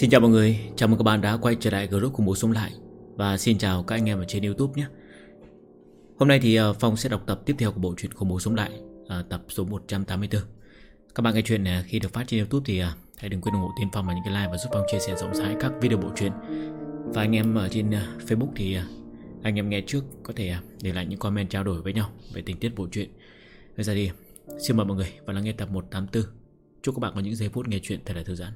Xin chào mọi người, chào mừng các bạn đã quay trở lại group Khủng Bố Sống Lại. Và xin chào các anh em ở trên YouTube nhé. Hôm nay thì Phong sẽ đọc tập tiếp theo của bộ truyện Khủng Bố Sống Lại, tập số 184. Các bạn nghe chuyện khi được phát trên YouTube thì hãy đừng quên ủng hộ Tiên Phong bằng những cái like và giúp Phong chia sẻ rộng rãi các video bộ truyện. Và anh em ở trên Facebook thì anh em nghe trước có thể để lại những comment trao đổi với nhau về tình tiết bộ truyện. Bây giờ thì xin mời mọi người và lắng nghe tập 184. Chúc các bạn có những giây phút nghe chuyện thật là thư giãn.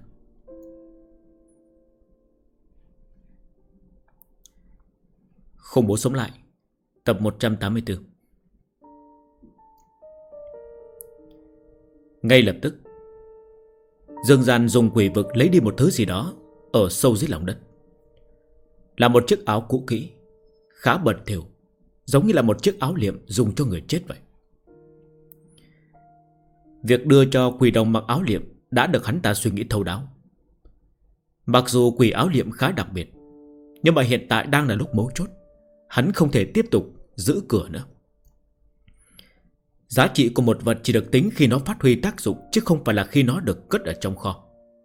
Khủng Bố Sống Lại, tập 184. Ngay lập tức, Dương Gian dùng quỷ vực lấy đi một thứ gì đó ở sâu dưới lòng đất. Là một chiếc áo cũ kỹ, khá bẩn thỉu, giống như là một chiếc áo liệm dùng cho người chết vậy. Việc đưa cho quỷ đồng mặc áo liệm đã được hắn ta suy nghĩ thấu đáo. Mặc dù quỷ áo liệm khá đặc biệt, nhưng mà hiện tại đang là lúc mấu chốt. Hắn không thể tiếp tục giữ cửa nữa. Giá trị của một vật chỉ được tính khi nó phát huy tác dụng, chứ không phải là khi nó được cất ở trong kho.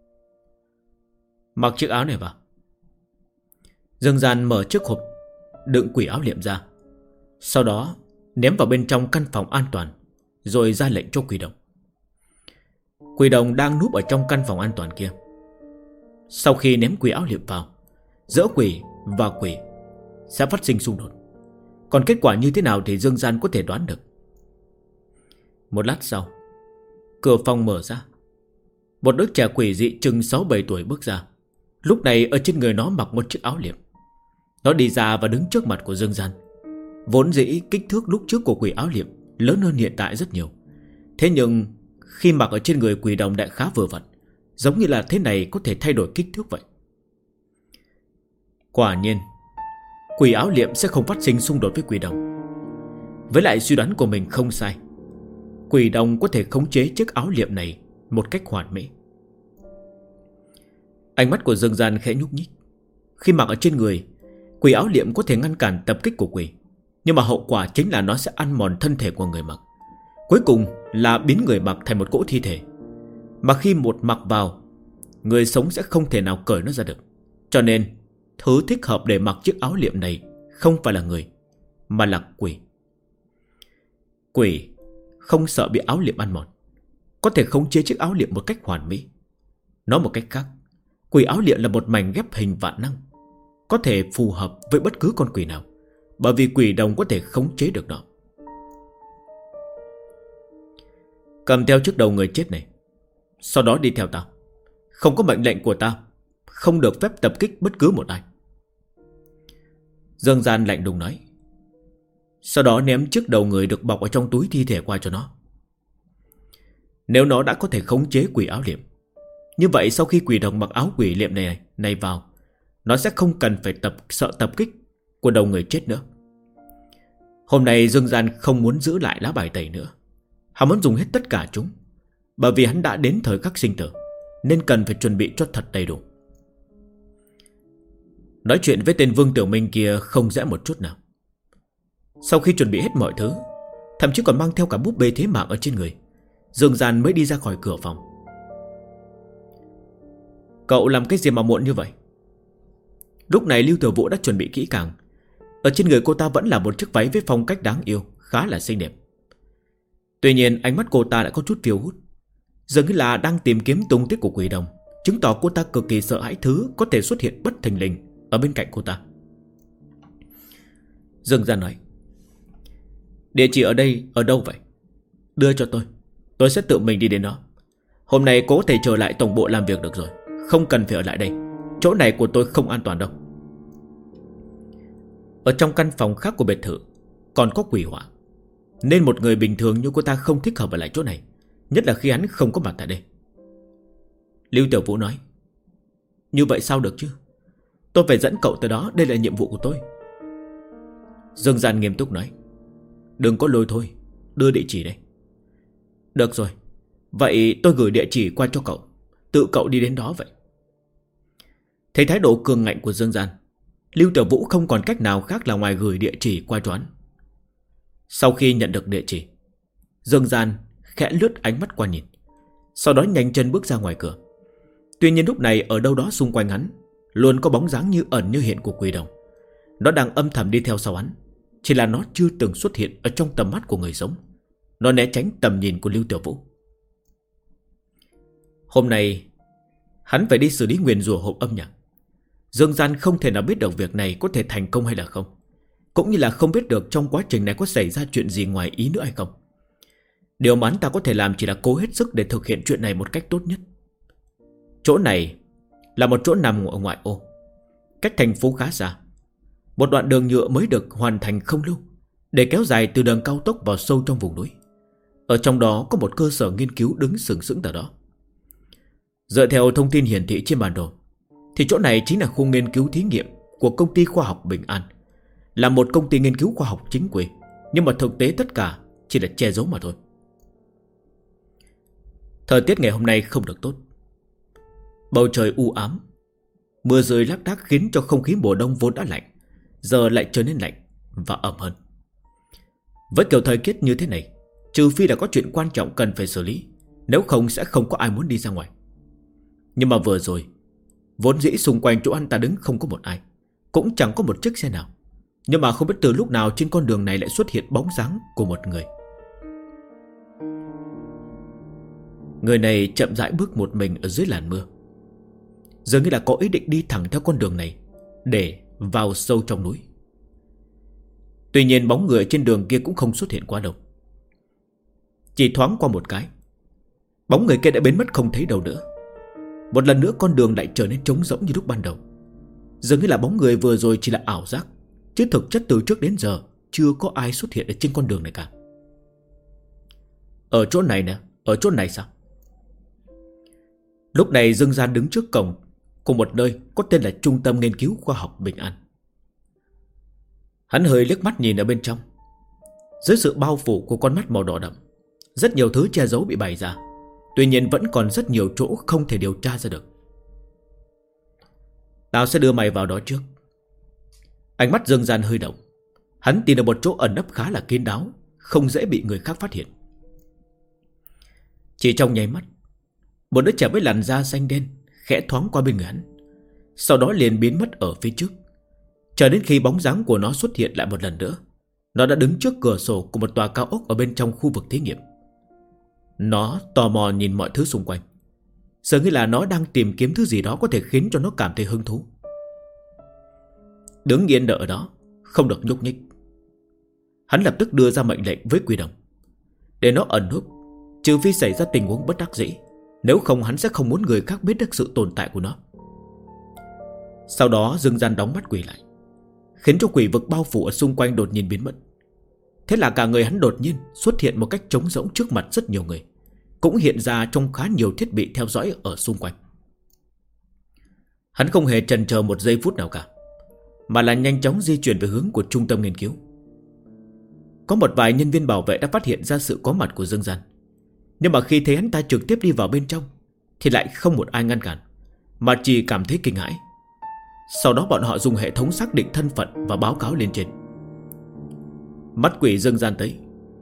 Mặc chiếc áo này vào. Dương Gian mở chiếc hộp đựng quỷ áo liệm ra, sau đó ném vào bên trong căn phòng an toàn, rồi ra lệnh cho quỷ đồng. Quỷ đồng đang núp ở trong căn phòng an toàn kia. Sau khi ném quỷ áo liệm vào, giữa quỷ và quỷ sẽ phát sinh xung đột. Còn kết quả như thế nào thì Dương Gian có thể đoán được. Một lát sau, cửa phòng mở ra. Một đứa trẻ quỷ dị chừng 6-7 tuổi bước ra. Lúc này ở trên người nó mặc một chiếc áo liệm. Nó đi ra và đứng trước mặt của Dương Gian. Vốn dĩ kích thước lúc trước của quỷ áo liệm lớn hơn hiện tại rất nhiều. Thế nhưng khi mặc ở trên người quỷ đồng lại khá vừa vặn, giống như là thế này có thể thay đổi kích thước vậy. Quả nhiên quỷ áo liệm sẽ không phát sinh xung đột với quỷ đồng. Với lại suy đoán của mình không sai, quỷ đồng có thể khống chế chiếc áo liệm này một cách hoàn mỹ. Ánh mắt của Dương Gian khẽ nhúc nhích. Khi mặc ở trên người, quỷ áo liệm có thể ngăn cản tập kích của quỷ, nhưng mà hậu quả chính là nó sẽ ăn mòn thân thể của người mặc. Cuối cùng là biến người mặc thành một cỗ thi thể. Mà khi một mặc vào, người sống sẽ không thể nào cởi nó ra được. Cho nên thứ thích hợp để mặc chiếc áo liệm này không phải là người, mà là quỷ. Quỷ không sợ bị áo liệm ăn mòn, có thể khống chế chiếc áo liệm một cách hoàn mỹ. Nói một cách khác, quỷ áo liệm là một mảnh ghép hình vạn năng, có thể phù hợp với bất cứ con quỷ nào, bởi vì quỷ đồng có thể khống chế được nó. Cầm theo chiếc đầu người chết này, sau đó đi theo tao. Không có mệnh lệnh của tao, không được phép tập kích bất cứ một ai. Dương Gian lạnh lùng nói. Sau đó ném chiếc đầu người được bọc ở trong túi thi thể qua cho nó. Nếu nó đã có thể khống chế quỷ áo liệm, như vậy sau khi quỷ đồng mặc áo quỷ liệm này vào, nó sẽ không cần phải sợ tập kích của đầu người chết nữa. Hôm nay Dương Gian không muốn giữ lại lá bài tẩy nữa. Hắn muốn dùng hết tất cả chúng, bởi vì hắn đã đến thời khắc sinh tử, nên cần phải chuẩn bị cho thật đầy đủ. Nói chuyện với tên Vương Tiểu Minh kia không dễ một chút nào. Sau khi chuẩn bị hết mọi thứ, thậm chí còn mang theo cả búp bê thế mạng ở trên người, Dương Gian mới đi ra khỏi cửa phòng. Cậu làm cái gì mà muộn như vậy? Lúc này Lưu Tiểu Vũ đã chuẩn bị kỹ càng. Ở trên người cô ta vẫn là một chiếc váy với phong cách đáng yêu, khá là xinh đẹp. Tuy nhiên ánh mắt cô ta lại có chút phiêu hút, dường như là đang tìm kiếm tung tích của quỷ đồng, chứng tỏ cô ta cực kỳ sợ hãi thứ có thể xuất hiện bất thình lình ở bên cạnh cô ta. Dương Gian nói. Địa chỉ ở đây ở đâu vậy? Đưa cho tôi sẽ tự mình đi đến đó. Hôm nay cô có thể trở lại tổng bộ làm việc được rồi, không cần phải ở lại đây. Chỗ này của tôi không an toàn đâu. Ở trong căn phòng khác của biệt thự còn có quỷ hỏa, nên một người bình thường như cô ta không thích hợp ở lại chỗ này, nhất là khi hắn không có mặt tại đây. Lưu Tiểu Vũ nói. Như vậy sao được chứ? Tôi phải dẫn cậu tới đó, đây là nhiệm vụ của tôi. Dương Gian nghiêm túc nói. Đừng có lôi thôi, đưa địa chỉ đây. Được rồi, vậy tôi gửi địa chỉ qua cho cậu, tự cậu đi đến đó vậy. Thấy thái độ cường ngạnh của Dương Gian, Lưu Tiểu Vũ không còn cách nào khác là ngoài gửi địa chỉ qua cho hắn. Sau khi nhận được địa chỉ, Dương Gian khẽ lướt ánh mắt qua nhìn, sau đó nhanh chân bước ra ngoài cửa. Tuy nhiên lúc này ở đâu đó xung quanh hắn luôn có bóng dáng như ẩn như hiện của quỷ đồng. Nó đang âm thầm đi theo sau hắn, chỉ là nó chưa từng xuất hiện ở trong tầm mắt của người sống. Nó né tránh tầm nhìn của Lưu Tiểu Vũ. Hôm nay hắn phải đi xử lý nguyền rủa hộp âm nhạc. Dương Gian không thể nào biết được việc này có thể thành công hay là không, cũng như là không biết được trong quá trình này có xảy ra chuyện gì ngoài ý nữa hay không. Điều mà hắn ta có thể làm chỉ là cố hết sức để thực hiện chuyện này một cách tốt nhất. Chỗ này là một chỗ nằm ở ngoại ô, cách thành phố khá xa. Một đoạn đường nhựa mới được hoàn thành không lâu, để kéo dài từ đường cao tốc vào sâu trong vùng núi. Ở trong đó có một cơ sở nghiên cứu đứng sừng sững ở đó. Dựa theo thông tin hiển thị trên bản đồ, thì chỗ này chính là khu nghiên cứu thí nghiệm của công ty khoa học Bình An, là một công ty nghiên cứu khoa học chính quy, nhưng mà thực tế tất cả chỉ là che giấu mà thôi. Thời tiết ngày hôm nay không được tốt. Bầu trời u ám, mưa rơi lác đác khiến cho không khí mùa đông vốn đã lạnh giờ lại trở nên lạnh và ẩm hơn. Với kiểu thời tiết như thế này, trừ phi là có chuyện quan trọng cần phải xử lý, nếu không sẽ không có ai muốn đi ra ngoài. Nhưng mà vừa rồi, vốn dĩ xung quanh chỗ anh ta đứng không có một ai, cũng chẳng có một chiếc xe nào. Nhưng mà không biết từ lúc nào trên con đường này lại xuất hiện bóng dáng của một người. Người này chậm rãi bước một mình ở dưới làn mưa, dường như là có ý định đi thẳng theo con đường này để vào sâu trong núi. Tuy nhiên bóng người trên đường kia cũng không xuất hiện quá đâu. Chỉ thoáng qua một cái, bóng người kia đã biến mất không thấy đâu nữa. Một lần nữa con đường lại trở nên trống rỗng như lúc ban đầu. Dường như là bóng người vừa rồi chỉ là ảo giác, chứ thực chất từ trước đến giờ chưa có ai xuất hiện ở trên con đường này cả. Ở chỗ này nè, ở chỗ này sao? Lúc này Dương Gian đứng trước cổng của một nơi có tên là Trung tâm Nghiên cứu Khoa học Bình An. Hắn hơi liếc mắt nhìn ở bên trong. Dưới sự bao phủ của con mắt màu đỏ đậm, rất nhiều thứ che giấu bị bày ra. Tuy nhiên vẫn còn rất nhiều chỗ không thể điều tra ra được. Tao sẽ đưa mày vào đó trước. Ánh mắt Dương Gian hơi động. Hắn tìm được một chỗ ẩn nấp khá là kín đáo, không dễ bị người khác phát hiện. Chỉ trong nháy mắt, một đứa trẻ với làn da xanh đen khẽ thoáng qua bên người hắn, sau đó liền biến mất ở phía trước. Chờ đến khi bóng dáng của nó xuất hiện lại một lần nữa, nó đã đứng trước cửa sổ của một tòa cao ốc ở bên trong khu vực thí nghiệm. Nó tò mò nhìn mọi thứ xung quanh, dường như là nó đang tìm kiếm thứ gì đó có thể khiến cho nó cảm thấy hứng thú. Đứng yên đợi ở đó, không được nhúc nhích. Hắn lập tức đưa ra mệnh lệnh với Quỷ Đồng để nó ẩn núp, trừ phi xảy ra tình huống bất đắc dĩ, nếu không hắn sẽ không muốn người khác biết được sự tồn tại của nó. Sau đó Dương Gian đóng mắt quỷ lại, khiến cho quỷ vực bao phủ ở xung quanh đột nhiên biến mất. Thế là cả người hắn đột nhiên xuất hiện một cách trống rỗng trước mặt rất nhiều người, cũng hiện ra trong khá nhiều thiết bị theo dõi ở xung quanh. Hắn không hề chần chờ một giây phút nào cả, mà là nhanh chóng di chuyển về hướng của trung tâm nghiên cứu. Có một vài nhân viên bảo vệ đã phát hiện ra sự có mặt của Dương Gian, nhưng mà khi thấy hắn ta trực tiếp đi vào bên trong thì lại không một ai ngăn cản, mà chỉ cảm thấy kinh hãi. Sau đó bọn họ dùng hệ thống xác định thân phận và báo cáo lên trên. Mắt quỷ Dương Gian tới.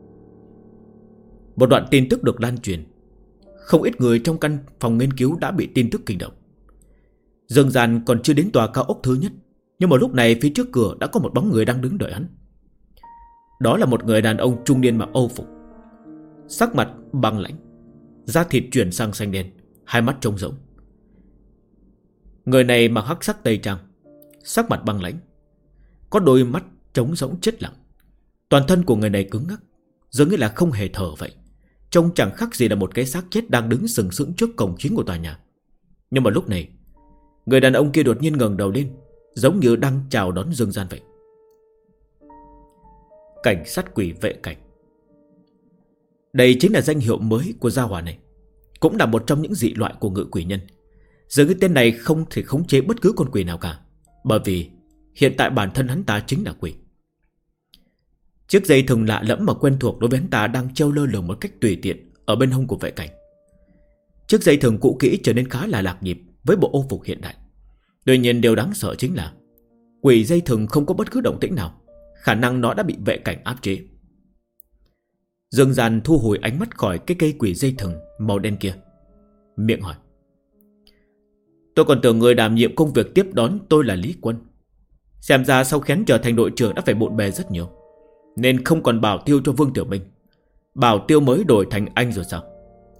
Một đoạn tin tức được lan truyền. Không ít người trong căn phòng nghiên cứu đã bị tin tức kinh động. Dương Gian còn chưa đến tòa cao ốc thứ nhất, nhưng mà lúc này phía trước cửa đã có một bóng người đang đứng đợi hắn. Đó là một người đàn ông trung niên mặc âu phục, sắc mặt băng lãnh, da thịt chuyển sang xanh đen, hai mắt trông rỗng. Người này mặc hắc sắc tây trang, sắc mặt băng lãnh, có đôi mắt trống rỗng chết lặng. Toàn thân của người này cứng ngắc, dường như là không hề thở vậy, trông chẳng khác gì là một cái xác chết đang đứng sừng sững trước cổng chính của tòa nhà. Nhưng mà lúc này, người đàn ông kia đột nhiên ngẩng đầu lên, giống như đang chào đón Dương Gian vậy. Cảnh sát quỷ vệ cảnh. Đây chính là danh hiệu mới của gia hỏa này, cũng là một trong những dị loại của ngự quỷ nhân. Dường như tên này không thể khống chế bất cứ con quỷ nào cả, bởi vì hiện tại bản thân hắn ta chính là quỷ. Chiếc dây thừng lạ lẫm mà quen thuộc đối với hắn ta đang treo lơ lửng một cách tùy tiện ở bên hông của vệ cảnh. Chiếc dây thừng cũ kỹ trở nên khá là lạc nhịp với bộ ô phục hiện đại. Tuy nhiên điều đáng sợ chính là quỷ dây thừng không có bất cứ động tĩnh nào, khả năng nó đã bị vệ cảnh áp chế. Dương Gian thu hồi ánh mắt khỏi cái cây quỷ dây thừng màu đen kia, miệng hỏi: Tôi còn tưởng người đảm nhiệm công việc tiếp đón tôi là Lý Quân. Xem ra sau khi hắn trở thành đội trưởng đã phải bộn bề rất nhiều, nên không còn bảo tiêu cho Vương Tiểu Minh. Bảo tiêu mới đổi thành anh rồi sao?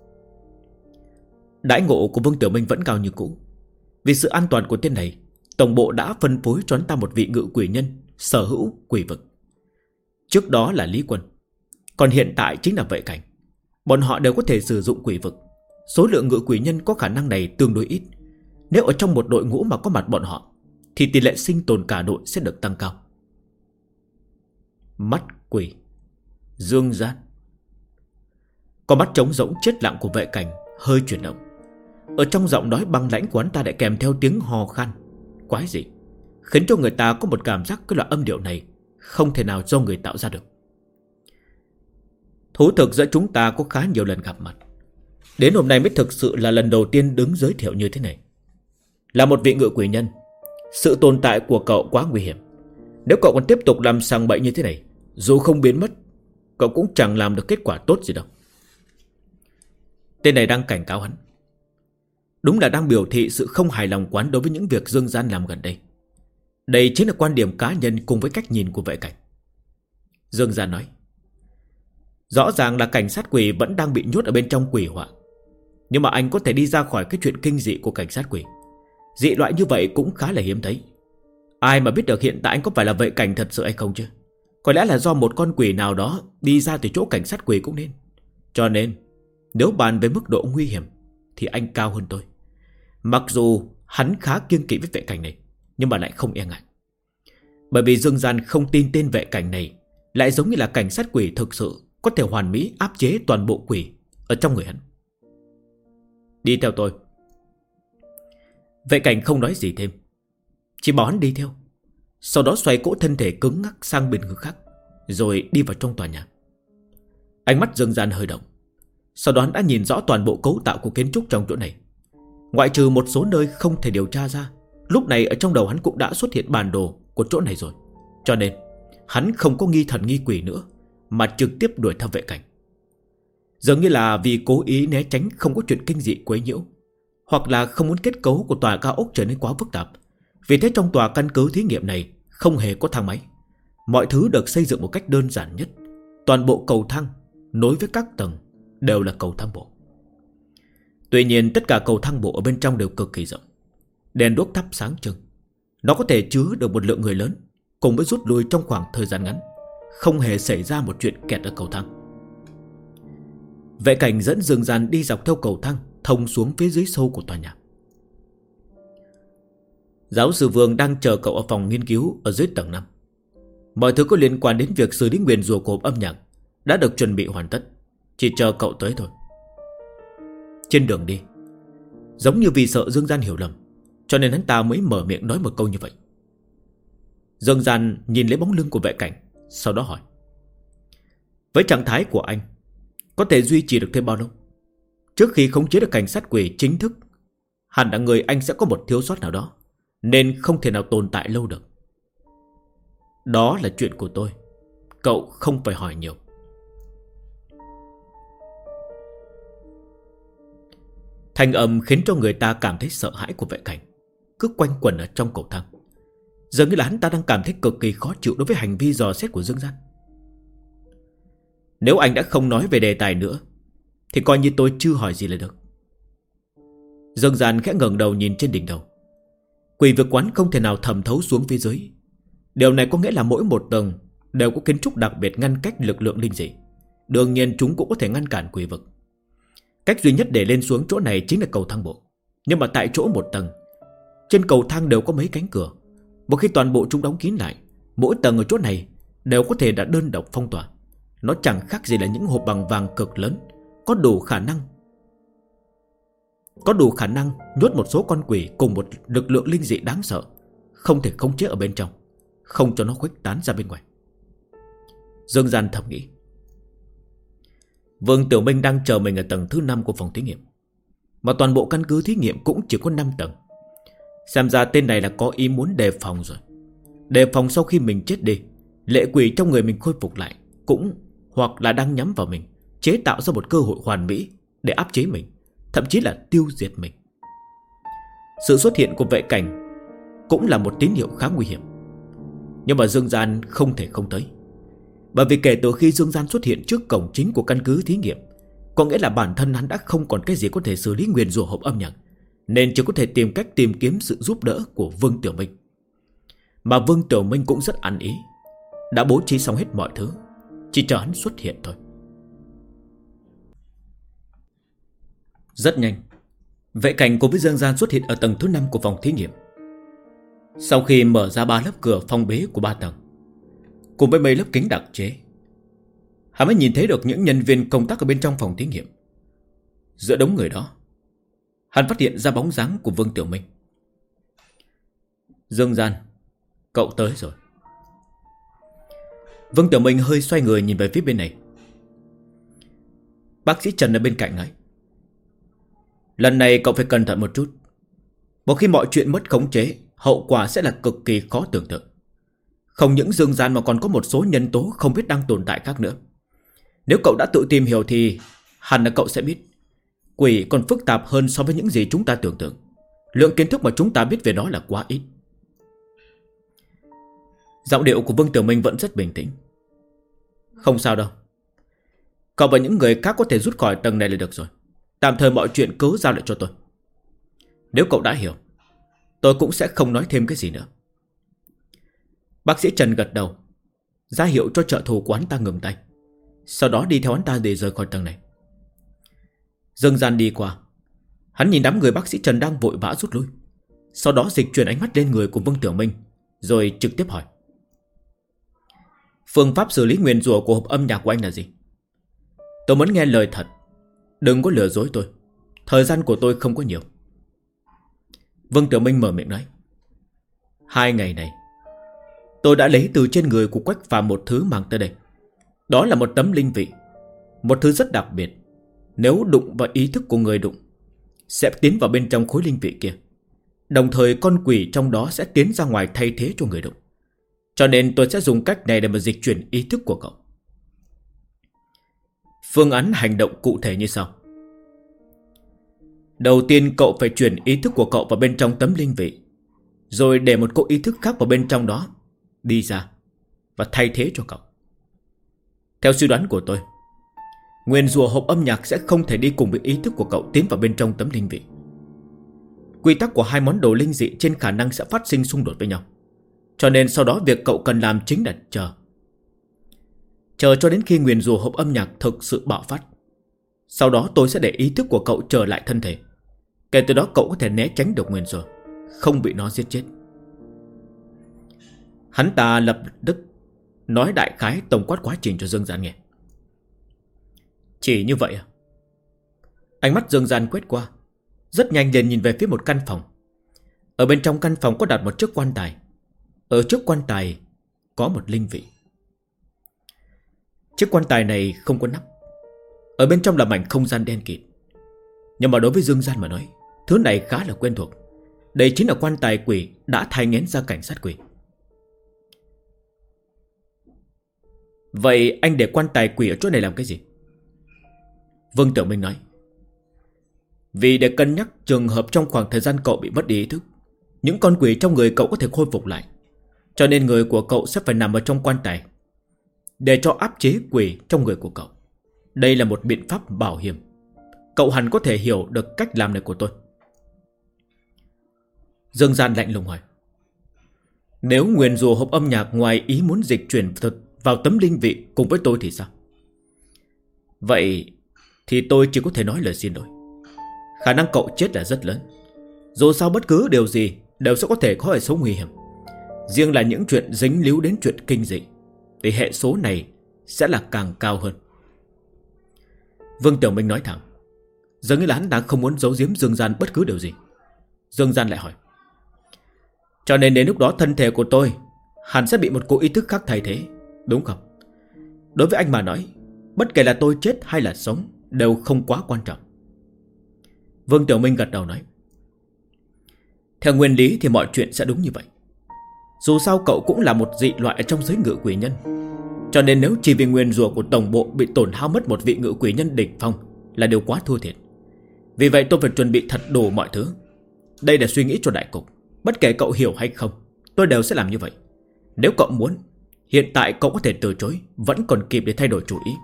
Đãi ngộ của Vương Tiểu Minh vẫn cao như cũ. Vì sự an toàn của tên này, tổng bộ đã phân phối cho hắn ta một vị ngự quỷ nhân sở hữu quỷ vực. Trước đó là Lý Quân, còn hiện tại chính là Vệ Cảnh. Bọn họ đều có thể sử dụng quỷ vực. Số lượng ngự quỷ nhân có khả năng này tương đối ít. Nếu ở trong một đội ngũ mà có mặt bọn họ, thì tỷ lệ sinh tồn cả đội sẽ được tăng cao. Mắt quỷ, Dương Gian. Con mắt trống rỗng chết lặng của Vệ Cảnh hơi chuyển động. Ở trong giọng nói băng lãnh của hắn ta lại kèm theo tiếng hò khan quái dị, khiến cho người ta có một cảm giác cái loại âm điệu này không thể nào do người tạo ra được. Thú thực giữa chúng ta có khá nhiều lần gặp mặt, đến hôm nay mới thực sự là lần đầu tiên đứng giới thiệu như thế này. Là một vị ngự quỷ nhân, sự tồn tại của cậu quá nguy hiểm. Nếu cậu còn tiếp tục làm sằng bậy như thế này, dù không biến mất, cậu cũng chẳng làm được kết quả tốt gì đâu. Tên này đang cảnh cáo hắn. Đúng là đang biểu thị sự không hài lòng quán đối với những việc Dương Gian làm gần đây. Đây chính là quan điểm cá nhân cùng với cách nhìn của Vệ Cảnh. Dương Gian nói, rõ ràng là cảnh sát quỷ vẫn đang bị nhốt ở bên trong quỷ họa, nhưng mà anh có thể đi ra khỏi cái chuyện kinh dị của cảnh sát quỷ. Dị loại như vậy cũng khá là hiếm thấy. Ai mà biết được hiện tại anh có phải là Vệ Cảnh thật sự hay không chứ? Có lẽ là do một con quỷ nào đó đi ra từ chỗ cảnh sát quỷ cũng nên. Cho nên nếu bàn về mức độ nguy hiểm thì anh cao hơn tôi. Mặc dù hắn khá kiêng kỵ với Vệ Cảnh này, nhưng mà lại không e ngại. Bởi vì Dương Gian không tin tên Vệ Cảnh này lại giống như là cảnh sát quỷ thực sự có thể hoàn mỹ áp chế toàn bộ quỷ ở trong người hắn. Đi theo tôi. Vệ Cảnh không nói gì thêm, chỉ bảo hắn đi theo. Sau đó xoay cỗ thân thể cứng ngắc sang bên hướng khác, rồi đi vào trong tòa nhà. Ánh mắt Dương Gian hơi động. Sau đó hắn đã nhìn rõ toàn bộ cấu tạo của kiến trúc trong chỗ này. Ngoại trừ một số nơi không thể điều tra ra, lúc này ở trong đầu hắn cũng đã xuất hiện bản đồ của chỗ này rồi. Cho nên hắn không có nghi thần nghi quỷ nữa, mà trực tiếp đuổi theo Vệ Cảnh. Dường như là vì cố ý né tránh không có chuyện kinh dị quấy nhiễu, hoặc là không muốn kết cấu của tòa cao ốc trở nên quá phức tạp. Vì thế trong tòa căn cứ thí nghiệm này không hề có thang máy. Mọi thứ được xây dựng một cách đơn giản nhất. Toàn bộ cầu thang nối với các tầng đều là cầu thang bộ. Tuy nhiên tất cả cầu thang bộ ở bên trong đều cực kỳ rộng. Đèn đuốc thắp sáng trưng. Nó có thể chứa được một lượng người lớn, cùng với rút lui trong khoảng thời gian ngắn. Không hề xảy ra một chuyện kẹt ở cầu thang. Vệ Cảnh dẫn Dương Gian đi dọc theo cầu thang thông xuống phía dưới sâu của tòa nhà. Giáo sư Vương đang chờ cậu ở phòng nghiên cứu ở dưới tầng 5. Mọi thứ có liên quan đến việc xử lý nguyền rủa của âm nhạc đã được chuẩn bị hoàn tất, chỉ chờ cậu tới thôi. Trên đường đi, giống như vì sợ Dương Gian hiểu lầm, cho nên hắn ta mới mở miệng nói một câu như vậy. Dương Gian nhìn lấy bóng lưng của Vệ Cảnh, sau đó hỏi, với trạng thái của anh, có thể duy trì được thêm bao lâu? Trước khi khống chế được cảnh sát quỷ chính thức, hẳn là người anh sẽ có một thiếu sót nào đó, nên không thể nào tồn tại lâu được. Đó là chuyện của tôi, cậu không phải hỏi nhiều. Thanh âm khiến cho người ta cảm thấy sợ hãi của Vệ Cảnh cứ quanh quẩn ở trong cầu thang. Dường như là hắn ta đang cảm thấy cực kỳ khó chịu đối với hành vi dò xét của Dương Gian. Nếu anh đã không nói về đề tài nữa thì coi như tôi chưa hỏi gì là được. Dương Gian khẽ ngẩng đầu nhìn trên đỉnh đầu. Quỷ vực quán không thể nào thẩm thấu xuống phía dưới. Điều này có nghĩa là mỗi một tầng đều có kiến trúc đặc biệt ngăn cách lực lượng linh dị. Đương nhiên chúng cũng có thể ngăn cản quỷ vực. Cách duy nhất để lên xuống chỗ này chính là cầu thang bộ. Nhưng mà tại chỗ một tầng, trên cầu thang đều có mấy cánh cửa. Một khi toàn bộ chúng đóng kín lại, mỗi tầng ở chỗ này đều có thể đã đơn độc phong tỏa. Nó chẳng khác gì là những hộp bằng vàng cực lớn, có đủ khả năng nhốt một số con quỷ cùng một lực lượng linh dị đáng sợ, không thể khống chế ở bên trong, không cho nó khuếch tán ra bên ngoài. Dương Gian thầm nghĩ. Vương Tiểu Minh đang chờ mình ở tầng thứ 5 của phòng thí nghiệm, mà toàn bộ căn cứ thí nghiệm cũng chỉ có 5 tầng. Xem ra tên này là có ý muốn đề phòng rồi. Đề phòng sau khi mình chết đi, lệ quỷ trong người mình khôi phục lại, cũng hoặc là đang nhắm vào mình, chế tạo ra một cơ hội hoàn mỹ để áp chế mình, thậm chí là tiêu diệt mình. Sự xuất hiện của vệ cảnh cũng là một tín hiệu khá nguy hiểm. Nhưng mà Dương Gian không thể không tới. Bởi vì kể từ khi Dương Gian xuất hiện trước cổng chính của căn cứ thí nghiệm, có nghĩa là bản thân hắn đã không còn cái gì có thể xử lý nguyền rủa hộp âm nhạc, nên chỉ có thể tìm cách tìm kiếm sự giúp đỡ của Vương Tiểu Minh. Mà Vương Tiểu Minh cũng rất ăn ý, đã bố trí xong hết mọi thứ, chỉ chờ hắn xuất hiện thôi. Rất nhanh, vệ cảnh cùng với Dương Gian xuất hiện ở tầng thứ 5 của phòng thí nghiệm. Sau khi mở ra 3 lớp cửa phong bế của 3 tầng, cùng với mấy lớp kính đặc chế, hắn mới nhìn thấy được những nhân viên công tác ở bên trong phòng thí nghiệm. Giữa đống người đó, hắn phát hiện ra bóng dáng của Vương Tiểu Minh. Dương Gian, cậu tới rồi. Vương Tiểu Minh hơi xoay người nhìn về phía bên này. Bác sĩ Trần ở bên cạnh nói, lần này cậu phải cẩn thận một chút. Một khi mọi chuyện mất khống chế, hậu quả sẽ là cực kỳ khó tưởng tượng. Không những Dương Gian mà còn có một số nhân tố không biết đang tồn tại khác nữa. Nếu cậu đã tự tìm hiểu thì hẳn là cậu sẽ biết quỷ còn phức tạp hơn so với những gì chúng ta tưởng tượng. Lượng kiến thức mà chúng ta biết về nó là quá ít. Giọng điệu của Vương Tiểu Minh vẫn rất bình tĩnh. Không sao đâu, cậu và những người khác có thể rút khỏi tầng này là được rồi. Tạm thời mọi chuyện cứ giao lại cho tôi. Nếu cậu đã hiểu, tôi cũng sẽ không nói thêm cái gì nữa. Bác sĩ Trần gật đầu, ra hiệu cho trợ thủ của hắn ta ngừng tay. Sau đó đi theo hắn ta để rời khỏi tầng này. Dương Gian đi qua, hắn nhìn đám người bác sĩ Trần đang vội vã rút lui. Sau đó dịch chuyển ánh mắt lên người của Vương Tiểu Minh, rồi trực tiếp hỏi, phương pháp xử lý nguyền rủa của hộp âm nhạc của anh là gì? Tôi muốn nghe lời thật, đừng có lừa dối tôi. Thời gian của tôi không có nhiều. Vương Tiểu Minh mở miệng nói, 2 ngày này tôi đã lấy từ trên người của Quách Phàm một thứ mang tới đây. Đó là một tấm linh vị, một thứ rất đặc biệt. Nếu đụng vào ý thức của người đụng, sẽ tiến vào bên trong khối linh vị kia. Đồng thời con quỷ trong đó sẽ tiến ra ngoài thay thế cho người đụng. Cho nên tôi sẽ dùng cách này để mà dịch chuyển ý thức của cậu. Phương án hành động cụ thể như sau. Đầu tiên cậu phải chuyển ý thức của cậu vào bên trong tấm linh vị, rồi để một cỗ ý thức khác vào bên trong đó đi ra và thay thế cho cậu. Theo suy đoán của tôi, nguyền rủa hộp âm nhạc sẽ không thể đi cùng với ý thức của cậu tiến vào bên trong tấm linh vị. Quy tắc của 2 món đồ linh dị trên khả năng sẽ phát sinh xung đột với nhau. Cho nên sau đó việc cậu cần làm chính là chờ cho đến khi nguyền rủa hộp âm nhạc thực sự bạo phát. Sau đó tôi sẽ để ý thức của cậu trở lại thân thể. Kể từ đó cậu có thể né tránh được nguyền rủa, không bị nó giết chết. Hắn ta lập tức nói đại khái tổng quát quá trình cho Dương Gian nghe. Chỉ như vậy à? Ánh mắt Dương Gian quét qua, rất nhanh liền nhìn về phía một căn phòng. Ở bên trong căn phòng có đặt một chiếc quan tài. Ở trước quan tài có một linh vị. Chiếc quan tài này không có nắp. Ở bên trong là mảnh không gian đen kịt. Nhưng mà đối với Dương Gian mà nói, thứ này khá là quen thuộc. Đây chính là quan tài quỷ đã thai nghén ra cảnh sát quỷ. Vậy anh để quan tài quỷ ở chỗ này làm cái gì? Vương Tiểu Minh nói, vì để cân nhắc trường hợp trong khoảng thời gian cậu bị mất đi ý thức, những con quỷ trong người cậu có thể khôi phục lại. Cho nên người của cậu sẽ phải nằm ở trong quan tài, để cho áp chế quỷ trong người của cậu. Đây là một biện pháp bảo hiểm. Cậu hẳn có thể hiểu được cách làm này của tôi. Dương Gian lạnh lùng hỏi, nếu nguyền rủa hộp âm nhạc ngoài ý muốn dịch chuyển vào tấm linh vị cùng với tôi thì sao? Vậy thì tôi chỉ có thể nói lời xin lỗi. Khả năng cậu chết là rất lớn. Dù sao bất cứ điều gì đều sẽ có thể có hệ số nguy hiểm. Riêng là những chuyện dính líu đến chuyện kinh dị thì hệ số này sẽ là càng cao hơn. Vương Tiểu Minh nói thẳng, dường như là hắn đã không muốn giấu giếm Dương Gian bất cứ điều gì. Dương Gian lại hỏi, cho nên đến lúc đó thân thể của tôi hẳn sẽ bị một cỗ ý thức khác thay thế, đúng không? Đối với anh mà nói, bất kể là tôi chết hay là sống đều không quá quan trọng. Vương Tiểu Minh gật đầu nói, theo nguyên lý thì mọi chuyện sẽ đúng như vậy. Dù sao cậu cũng là một dị loại trong giới ngự quỷ nhân. Cho nên nếu chỉ vì nguyền rủa của tổng bộ bị tổn hao mất một vị ngự quỷ nhân đỉnh phong là điều quá thua thiệt. Vì vậy tôi phải chuẩn bị thật đủ mọi thứ. Đây là suy nghĩ cho đại cục. Bất kể cậu hiểu hay không, tôi đều sẽ làm như vậy. Nếu cậu muốn, hiện tại cậu có thể từ chối, vẫn còn kịp để thay đổi chủ ý.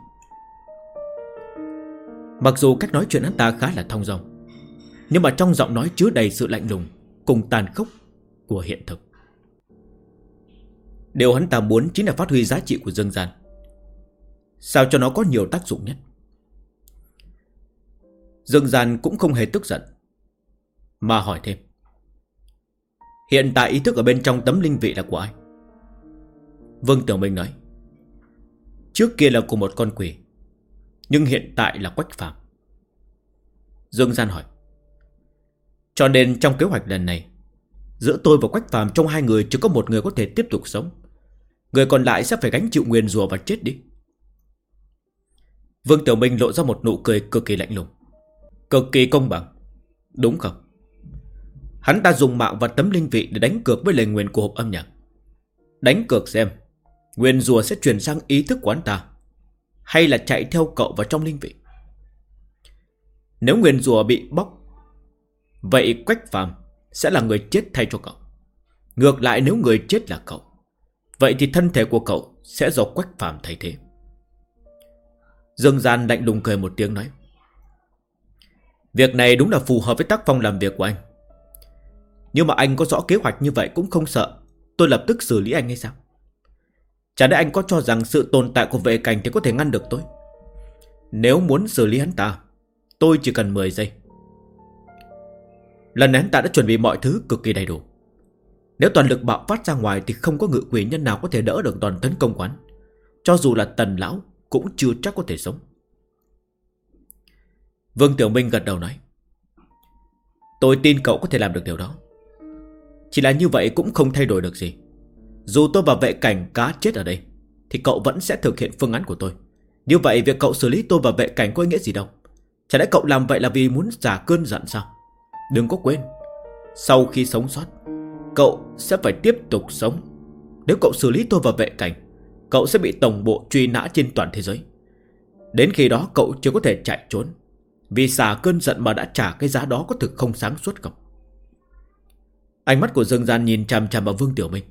Mặc dù cách nói chuyện hắn ta khá là thong dong, nhưng mà trong giọng nói chứa đầy sự lạnh lùng cùng tàn khốc của hiện thực. Điều hắn ta muốn chính là phát huy giá trị của dương gian, sao cho nó có nhiều tác dụng nhất. Dương gian cũng không hề tức giận, mà hỏi thêm: hiện tại ý thức ở bên trong tấm linh vị là của ai? Vương Tiểu Minh nói: trước kia là của một con quỷ, nhưng hiện tại là Quách Phàm. Dương gian hỏi: cho nên trong kế hoạch lần này, giữa tôi và Quách Phàm, trong hai người chỉ có một người có thể tiếp tục sống, người còn lại sẽ phải gánh chịu nguyền rủa và chết đi. Vương Tiểu Minh lộ ra một nụ cười cực kỳ lạnh lùng: cực kỳ công bằng, đúng không? Hắn ta dùng mạng và tấm linh vị để đánh cược với lời nguyền của hộp âm nhạc. Đánh cược xem nguyền rủa sẽ truyền sang ý thức của hắn ta, hay là chạy theo cậu vào trong linh vị. Nếu nguyền rủa bị bóc, vậy Quách Phàm sẽ là người chết thay cho cậu. Ngược lại, nếu người chết là cậu, vậy thì thân thể của cậu sẽ do Quách Phàm thay thế. Dương gian lạnh lùng cười một tiếng nói: việc này đúng là phù hợp với tác phong làm việc của anh. Nhưng mà anh có rõ kế hoạch như vậy cũng không sợ tôi lập tức xử lý anh hay sao? Chả lẽ anh có cho rằng sự tồn tại của vệ cảnh thì có thể ngăn được tôi? Nếu muốn xử lý hắn ta, tôi chỉ cần 10 giây. Lần này hắn ta đã chuẩn bị mọi thứ cực kỳ đầy đủ. Nếu toàn lực bạo phát ra ngoài thì không có ngự quỷ nhân nào có thể đỡ được đòn tấn công quán. Cho dù là Tần lão cũng chưa chắc có thể sống. Vương Tiểu Minh gật đầu nói: tôi tin cậu có thể làm được điều đó. Chỉ là như vậy cũng không thay đổi được gì. Dù tôi và vệ cảnh cá chết ở đây, thì cậu vẫn sẽ thực hiện phương án của tôi. Như vậy việc cậu xử lý tôi và vệ cảnh có ý nghĩa gì đâu. Chả lẽ cậu làm vậy là vì muốn giả cơn giận sao? Đừng có quên, sau khi sống sót, cậu sẽ phải tiếp tục sống. Nếu cậu xử lý tôi và vệ cảnh, cậu sẽ bị tổng bộ truy nã trên toàn thế giới. Đến khi đó cậu chưa có thể chạy trốn. Vì xả cơn giận mà đã trả cái giá đó có thực không sáng suốt không? Ánh mắt của Dương Gian nhìn chằm chằm vào Vương Tiểu Minh.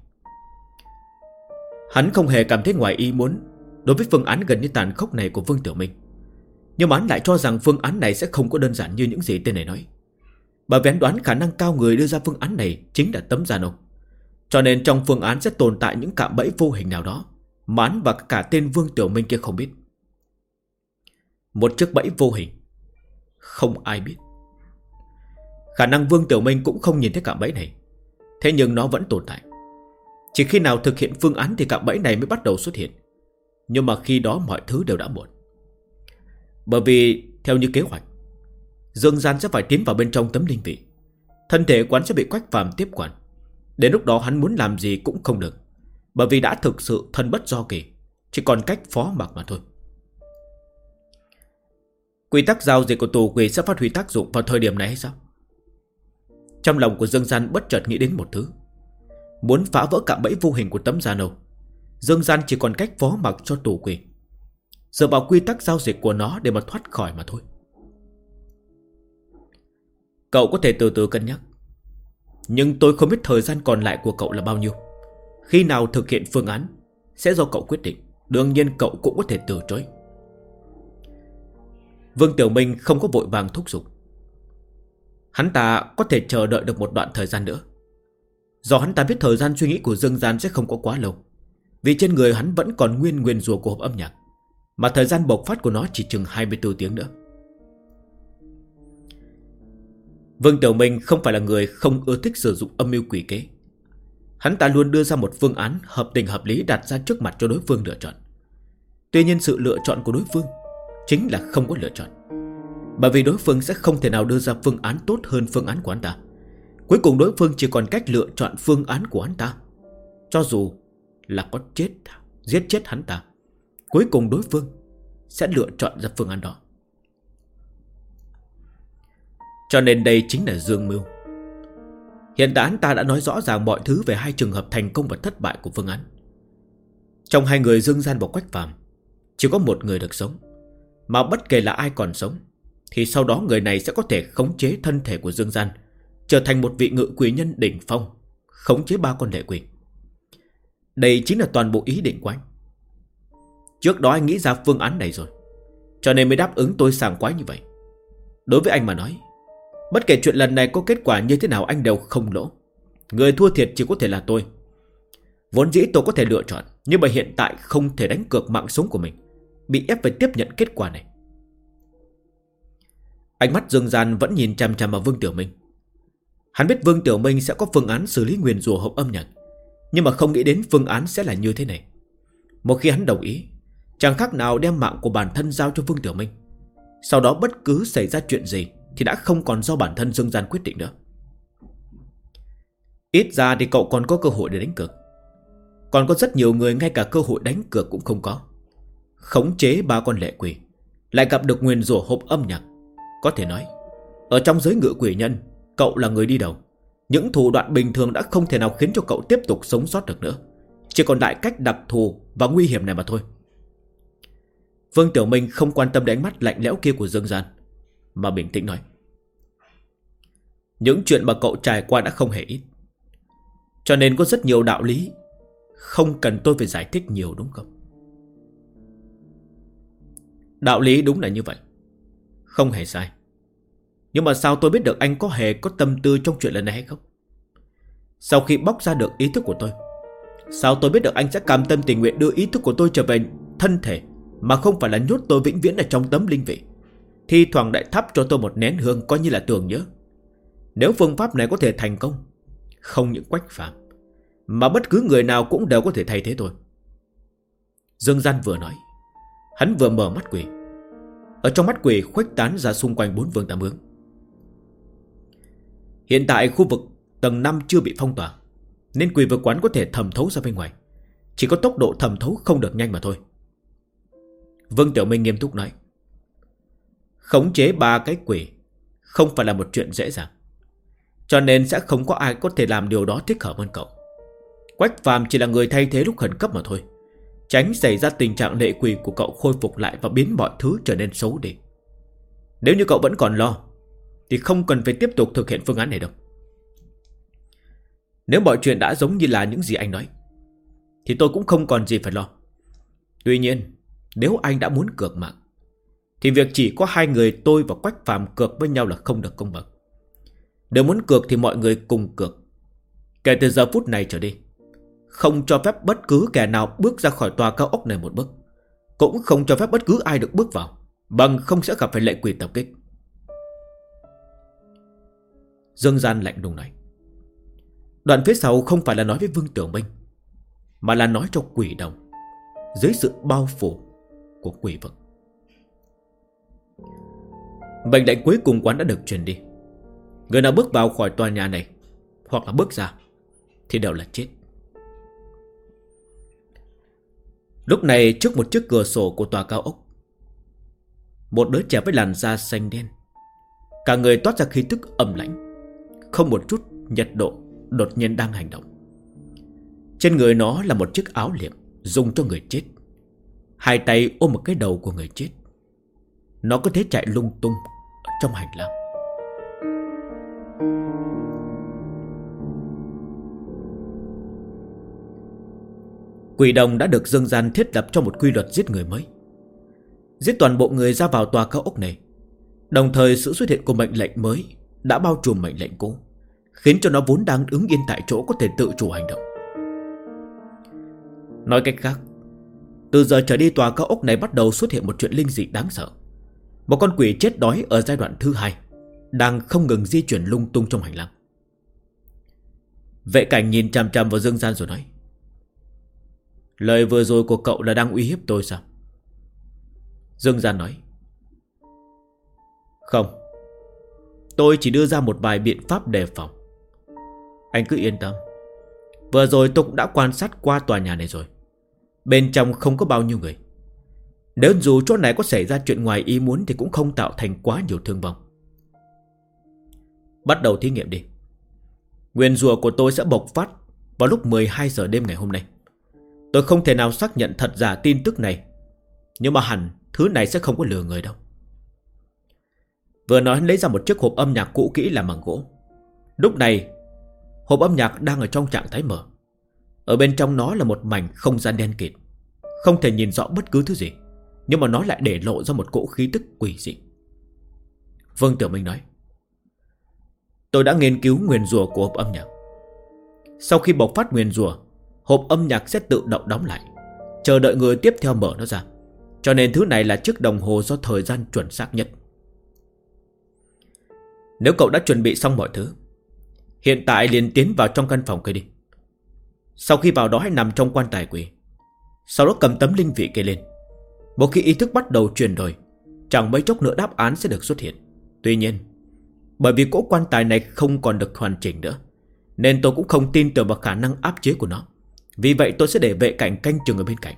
Hắn không hề cảm thấy ngoài ý muốn đối với phương án gần như tàn khốc này của Vương Tiểu Minh. Nhưng mà hắn lại cho rằng phương án này sẽ không có đơn giản như những gì tên này nói. Bởi vì hắn đoán khả năng cao người đưa ra phương án này chính là Tấm Giàn ông. Cho nên trong phương án sẽ tồn tại những cạm bẫy vô hình nào đó mà hắn và cả tên Vương Tiểu Minh kia không biết. Một chiếc bẫy vô hình, không ai biết. Khả năng Vương Tiểu Minh cũng không nhìn thấy cạm bẫy này, thế nhưng nó vẫn tồn tại. Chỉ khi nào thực hiện phương án thì cạm bẫy này mới bắt đầu xuất hiện. Nhưng mà khi đó mọi thứ đều đã muộn. Bởi vì theo như kế hoạch, Dương Gian sẽ phải tiến vào bên trong tấm linh vị. Thân thể quán sẽ bị Quách Phàm tiếp quản. Đến lúc đó hắn muốn làm gì cũng không được, bởi vì đã thực sự thân bất do kỳ, chỉ còn cách phó mặc mà thôi. Quy tắc giao dịch của tù quỷ sẽ phát huy tác dụng vào thời điểm này hay sao? Trong lòng của Dương Gian bất chợt nghĩ đến một thứ. Muốn phá vỡ cạm bẫy vô hình của Tấm Giàn Âu, Dương Gian chỉ còn cách phó mặc cho tù quỷ, dựa vào quy tắc giao dịch của nó để mà thoát khỏi mà thôi. Cậu có thể từ từ cân nhắc, nhưng tôi không biết thời gian còn lại của cậu là bao nhiêu. Khi nào thực hiện phương án sẽ do cậu quyết định. Đương nhiên cậu cũng có thể từ chối. Vương Tiểu Minh không có vội vàng thúc giục. Hắn ta có thể chờ đợi được một đoạn thời gian nữa. Do hắn ta biết thời gian suy nghĩ của Dương Gian sẽ không có quá lâu, vì trên người hắn vẫn còn nguyên nguyền rủa của hộp âm nhạc, mà thời gian bộc phát của nó chỉ chừng 24 tiếng nữa. Vương Tiểu Minh không phải là người không ưa thích sử dụng âm mưu quỷ kế. Hắn ta luôn đưa ra một phương án hợp tình hợp lý đặt ra trước mặt cho đối phương lựa chọn. Tuy nhiên sự lựa chọn của đối phương chính là không có lựa chọn, bởi vì đối phương sẽ không thể nào đưa ra phương án tốt hơn phương án của hắn ta. Cuối cùng đối phương chỉ còn cách lựa chọn phương án của hắn ta. Cho dù là có giết chết hắn ta, cuối cùng đối phương sẽ lựa chọn ra phương án đó. Cho nên đây chính là dương mưu. Hiện tại hắn ta đã nói rõ ràng mọi thứ về hai trường hợp thành công và thất bại của phương án. Trong hai người Dương Gian và Quách Phàm, chỉ có một người được sống, mà bất kể là ai còn sống thì sau đó người này sẽ có thể khống chế thân thể của Dương Gian, trở thành một vị ngự quỷ nhân đỉnh phong, khống chế 3 con lệ quỷ. Đây chính là toàn bộ ý định của anh. Trước đó anh nghĩ ra phương án này rồi, cho nên mới đáp ứng tôi sảng khoái như vậy. Đối với anh mà nói, bất kể chuyện lần này có kết quả như thế nào anh đều không lỗ. Người thua thiệt chỉ có thể là tôi. Vốn dĩ tôi có thể lựa chọn, nhưng mà hiện tại không thể đánh cược mạng sống của mình, bị ép phải tiếp nhận kết quả này. Ánh mắt Dương Gian vẫn nhìn chằm chằm vào Vương Tiểu Minh. Hắn biết Vương Tiểu Minh sẽ có phương án xử lý nguyền rủa hộp âm nhạc, nhưng mà không nghĩ đến phương án sẽ là như thế này. Một khi hắn đồng ý, chẳng khác nào đem mạng của bản thân giao cho Vương Tiểu Minh. Sau đó bất cứ xảy ra chuyện gì thì đã không còn do bản thân Dương Gian quyết định nữa. Ít ra thì cậu còn có cơ hội để đánh cược. Còn có rất nhiều người ngay cả cơ hội đánh cược cũng không có. Khống chế 3 con lệ quỷ, lại gặp được nguyền rủa hộp âm nhạc. Có thể nói, ở trong giới ngự quỷ nhân, cậu là người đi đầu. Những thủ đoạn bình thường đã không thể nào khiến cho cậu tiếp tục sống sót được nữa. Chỉ còn lại cách đặc thù và nguy hiểm này mà thôi. Vương Tiểu Minh không quan tâm đến ánh mắt lạnh lẽo kia của Dương Gian, mà bình tĩnh nói: những chuyện mà cậu trải qua đã không hề ít, cho nên có rất nhiều đạo lý không cần tôi phải giải thích nhiều, đúng không? Đạo lý đúng là như vậy, không hề sai. Nhưng mà sao tôi biết được anh có hề có tâm tư trong chuyện lần này hay không? Sau khi bóc ra được ý thức của tôi, sao tôi biết được anh sẽ cam tâm tình nguyện đưa ý thức của tôi trở về thân thể, mà không phải là nhốt tôi vĩnh viễn ở trong tấm linh vị, thi thoảng lại thắp cho tôi một nén hương coi như là tưởng nhớ. Nếu phương pháp này có thể thành công, không những Quách Phàm mà bất cứ người nào cũng đều có thể thay thế tôi. Dương Gian vừa nói, hắn vừa mở mắt quỷ. Ở trong mắt quỷ khuếch tán ra xung quanh 4 phương tám hướng. Hiện tại khu vực tầng 5 chưa bị phong tỏa, nên quỷ vực quán có thể thẩm thấu ra bên ngoài. Chỉ có tốc độ thẩm thấu không được nhanh mà thôi. Vương Tiểu Minh nghiêm túc nói: khống chế 3 cái quỷ không phải là một chuyện dễ dàng, cho nên sẽ không có ai có thể làm điều đó thích hợp hơn cậu. Quách Phàm chỉ là người thay thế lúc khẩn cấp mà thôi, tránh xảy ra tình trạng lệ quỷ của cậu khôi phục lại và biến mọi thứ trở nên xấu đi. Nếu như cậu vẫn còn lo thì không cần phải tiếp tục thực hiện phương án này đâu. Nếu mọi chuyện đã giống như là những gì anh nói thì tôi cũng không còn gì phải lo. Tuy nhiên, nếu anh đã muốn cược mạng thì việc chỉ có 2 người tôi và Quách Phàm cược với nhau là không được công bằng. Nếu muốn cược thì mọi người cùng cược. Kể từ giờ phút này trở đi, không cho phép bất cứ kẻ nào bước ra khỏi tòa cao ốc này một bước, cũng không cho phép bất cứ ai được bước vào, bằng không sẽ gặp phải lệ quỷ tập kích. Dương Gian lạnh lùng nói. Đoạn phía sau không phải là nói với Vương Tiểu Minh, mà là nói cho quỷ đồng dưới sự bao phủ của quỷ vực. Mệnh lệnh cuối cùng quán đã được truyền đi. Người nào bước vào khỏi tòa nhà này hoặc là bước ra thì đều là chết. Lúc này trước một chiếc cửa sổ của tòa cao ốc, một đứa trẻ với làn da xanh đen, cả người toát ra khí tức âm lãnh, không một chút nhiệt độ, đột nhiên đang hành động. Trên người nó là một chiếc áo liệm dùng cho người chết, 2 tay ôm một cái đầu của người chết. Nó có thể chạy lung tung ở trong hành lang. Quỷ đồng đã được Dương Gian thiết lập cho một quy luật giết người mới: giết toàn bộ người ra vào tòa cao ốc này. Đồng thời sự xuất hiện của mệnh lệnh mới đã bao trùm mệnh lệnh cũ, khiến cho nó vốn đang đứng yên tại chỗ có thể tự chủ hành động. Nói cách khác, từ giờ trở đi tòa cao ốc này bắt đầu xuất hiện một chuyện linh dị đáng sợ. Một con quỷ chết đói ở giai đoạn thứ 2 đang không ngừng di chuyển lung tung trong hành lang. Vệ Cảnh nhìn chằm chằm vào Dương Gian rồi nói: lời vừa rồi của cậu là đang uy hiếp tôi sao? Dương Gian nói: không, tôi chỉ đưa ra một vài biện pháp đề phòng. Anh cứ yên tâm, vừa rồi tôi cũng đã quan sát qua tòa nhà này rồi. Bên trong không có bao nhiêu người. Nếu dù chỗ này có xảy ra chuyện ngoài ý muốn thì cũng không tạo thành quá nhiều thương vong. Bắt đầu thí nghiệm đi. Nguyền rủa của tôi sẽ bộc phát vào lúc 12 giờ đêm ngày hôm nay. Tôi không thể nào xác nhận thật giả tin tức này, nhưng mà hẳn thứ này sẽ không có lừa người đâu. Vừa nói lấy ra một chiếc hộp âm nhạc cũ kỹ làm bằng gỗ. Lúc này hộp âm nhạc đang ở trong trạng thái mở. Ở bên trong nó là một mảnh không gian đen kịt, không thể nhìn rõ bất cứ thứ gì, nhưng mà nó lại để lộ ra một cỗ khí tức quỷ dị. Vương Tiểu Minh nói: tôi đã nghiên cứu nguyền rủa của hộp âm nhạc. Sau khi bộc phát nguyền rủa, hộp âm nhạc sẽ tự động đóng lại, chờ đợi người tiếp theo mở nó ra. Cho nên thứ này là chiếc đồng hồ do thời gian chuẩn xác nhất. Nếu cậu đã chuẩn bị xong mọi thứ, hiện tại liền tiến vào trong căn phòng kia đi. Sau khi vào đó hãy nằm trong quan tài quỷ, sau đó cầm tấm linh vị kia lên. Một khi ý thức bắt đầu chuyển đổi, chẳng mấy chốc nữa đáp án sẽ được xuất hiện. Tuy nhiên, bởi vì cỗ quan tài này không còn được hoàn chỉnh nữa, nên tôi cũng không tin tưởng vào khả năng áp chế của nó. Vì vậy tôi sẽ để vệ cảnh canh chừng ở bên cạnh.